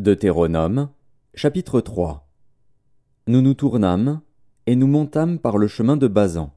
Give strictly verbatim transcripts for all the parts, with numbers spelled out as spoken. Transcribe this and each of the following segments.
Deutéronome, chapitre trois. Nous nous tournâmes, et nous montâmes par le chemin de Basan.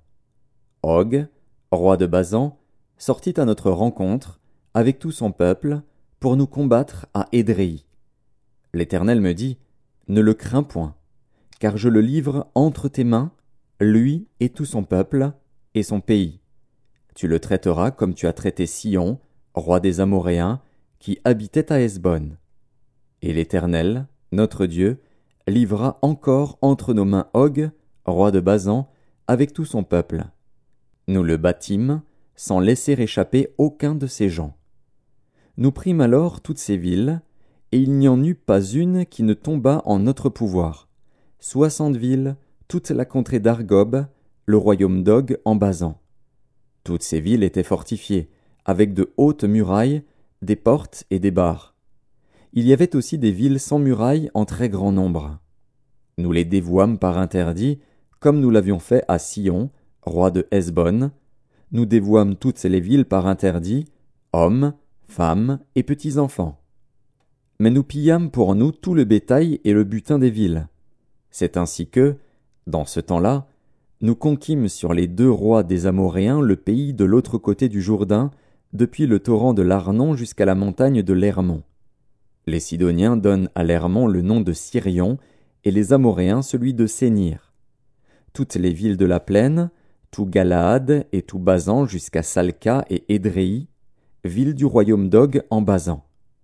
Og, roi de Basan, sortit à notre rencontre, avec tout son peuple, pour nous combattre à Édréi. L'Éternel me dit, ne le crains point, car je le livre entre tes mains, lui et tout son peuple, et son pays. Tu le traiteras comme tu as traité Sihon, roi des Amoréens, qui habitait à Hesbon. Et l'Éternel, notre Dieu, livra encore entre nos mains Og, roi de Basan, avec tout son peuple. Nous le battîmes, sans laisser échapper aucun de ses gens. Nous prîmes alors toutes ces villes, et il n'y en eut pas une qui ne tombât en notre pouvoir. Soixante villes, toute la contrée d'Argob, le royaume d'Og en Basan. Toutes ces villes étaient fortifiées, avec de hautes murailles, des portes et des barres. Il y avait aussi des villes sans murailles en très grand nombre. Nous les dévouâmes par interdit, comme nous l'avions fait à Sihon, roi de Hesbon. Nous dévouâmes toutes les villes par interdit, hommes, femmes et petits-enfants. Mais nous pillâmes pour nous tout le bétail et le butin des villes. C'est ainsi que, dans ce temps-là, nous conquîmes sur les deux rois des Amoréens le pays de l'autre côté du Jourdain, depuis le torrent de l'Arnon jusqu'à la montagne de l'Hermon. Les Sidoniens donnent à l'Hermon le nom de Sirion, et les Amoréens celui de Sénir. Toutes les villes de la plaine, tout Galaad et tout Basan jusqu'à Salca et Édréi, villes du royaume d'Og en Basan.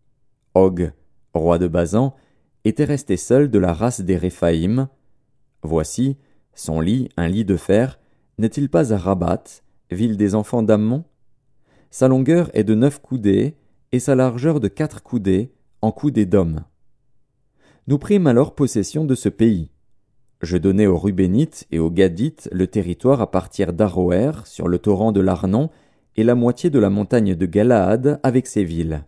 Og, roi de Basan, était resté seul de la race des Réphaïm. Voici, son lit, un lit de fer, n'est-il pas à Rabat, ville des enfants d'Ammon? Sa longueur est de neuf coudées, et sa largeur de quatre coudées, en coudées d'homme. Nous prîmes alors possession de ce pays. Je donnai aux Rubénites et aux Gadites le territoire à partir d'Aroër, sur le torrent de l'Arnon, et la moitié de la montagne de Galaad avec ses villes.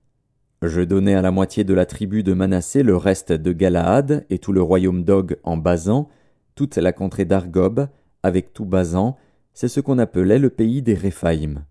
Je donnai à la moitié de la tribu de Manassé le reste de Galaad et tout le royaume d'Og en Basan, toute la contrée d'Argob, avec tout Basan, c'est ce qu'on appelait le pays des Réphaïm.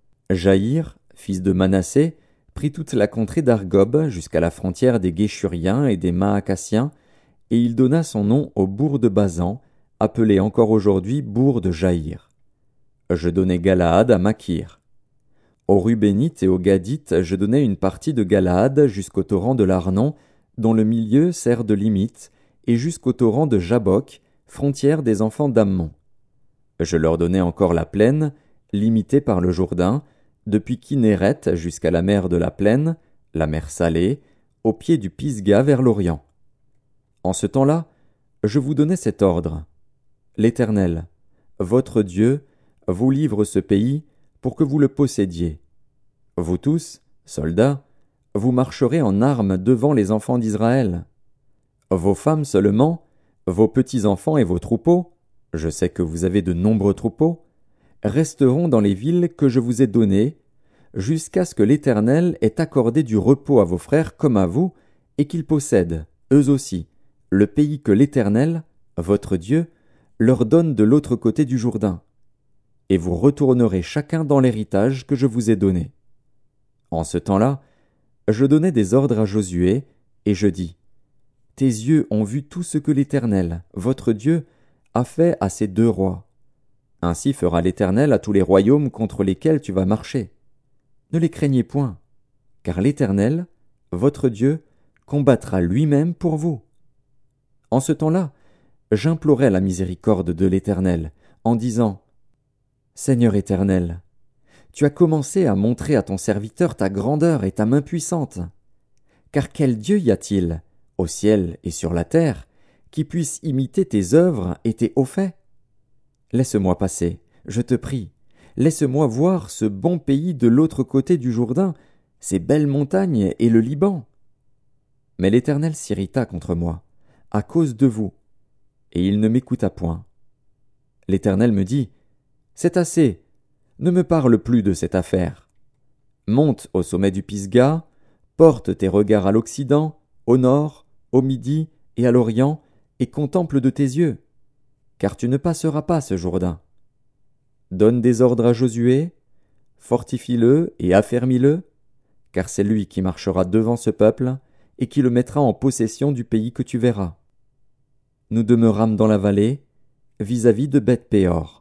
Jaïr, fils de Manassé, prit toute la contrée d'Argob jusqu'à la frontière des Guéshuriens et des Maacassiens, et il donna son nom au bourg de Basan, appelé encore aujourd'hui bourg de Jaïr. Je donnai Galaad à Makir. Aux Rubénites et aux Gadites, je donnai une partie de Galaad jusqu'au torrent de l'Arnon, dont le milieu sert de limite, et jusqu'au torrent de Jabok, frontière des enfants d'Ammon. Je leur donnai encore la plaine, limitée par le Jourdain, depuis Kinéret jusqu'à la mer de la plaine, la mer Salée, au pied du Pisga vers l'Orient. En ce temps-là, je vous donnai cet ordre. L'Éternel, votre Dieu, vous livre ce pays pour que vous le possédiez. Vous tous, soldats, vous marcherez en armes devant les enfants d'Israël. Vos femmes seulement, vos petits-enfants et vos troupeaux, je sais que vous avez de nombreux troupeaux, resteront dans les villes que je vous ai données, jusqu'à ce que l'Éternel ait accordé du repos à vos frères comme à vous, et qu'ils possèdent, eux aussi, le pays que l'Éternel, votre Dieu, leur donne de l'autre côté du Jourdain. Et vous retournerez chacun dans l'héritage que je vous ai donné. En ce temps-là, je donnai des ordres à Josué, et je dis, tes yeux ont vu tout ce que l'Éternel, votre Dieu, a fait à ces deux rois. Ainsi fera l'Éternel à tous les royaumes contre lesquels tu vas marcher. Ne les craignez point, car l'Éternel, votre Dieu, combattra lui-même pour vous. En ce temps-là, j'implorai la miséricorde de l'Éternel, en disant, Seigneur Éternel, tu as commencé à montrer à ton serviteur ta grandeur et ta main puissante. Car quel Dieu y a-t-il, au ciel et sur la terre, qui puisse imiter tes œuvres et tes hauts faits? Laisse-moi passer, je te prie, laisse-moi voir ce bon pays de l'autre côté du Jourdain, ces belles montagnes et le Liban. Mais l'Éternel s'irrita contre moi, à cause de vous, et il ne m'écouta point. L'Éternel me dit, c'est assez, ne me parle plus de cette affaire. Monte au sommet du Pisga, porte tes regards à l'Occident, au nord, au midi et à l'Orient, et contemple de tes yeux, car tu ne passeras pas ce Jourdain. Donne des ordres à Josué, fortifie-le et affermis-le, car c'est lui qui marchera devant ce peuple, et qui le mettra en possession du pays que tu verras. Nous demeurâmes dans la vallée, vis-à-vis de Beth-péor.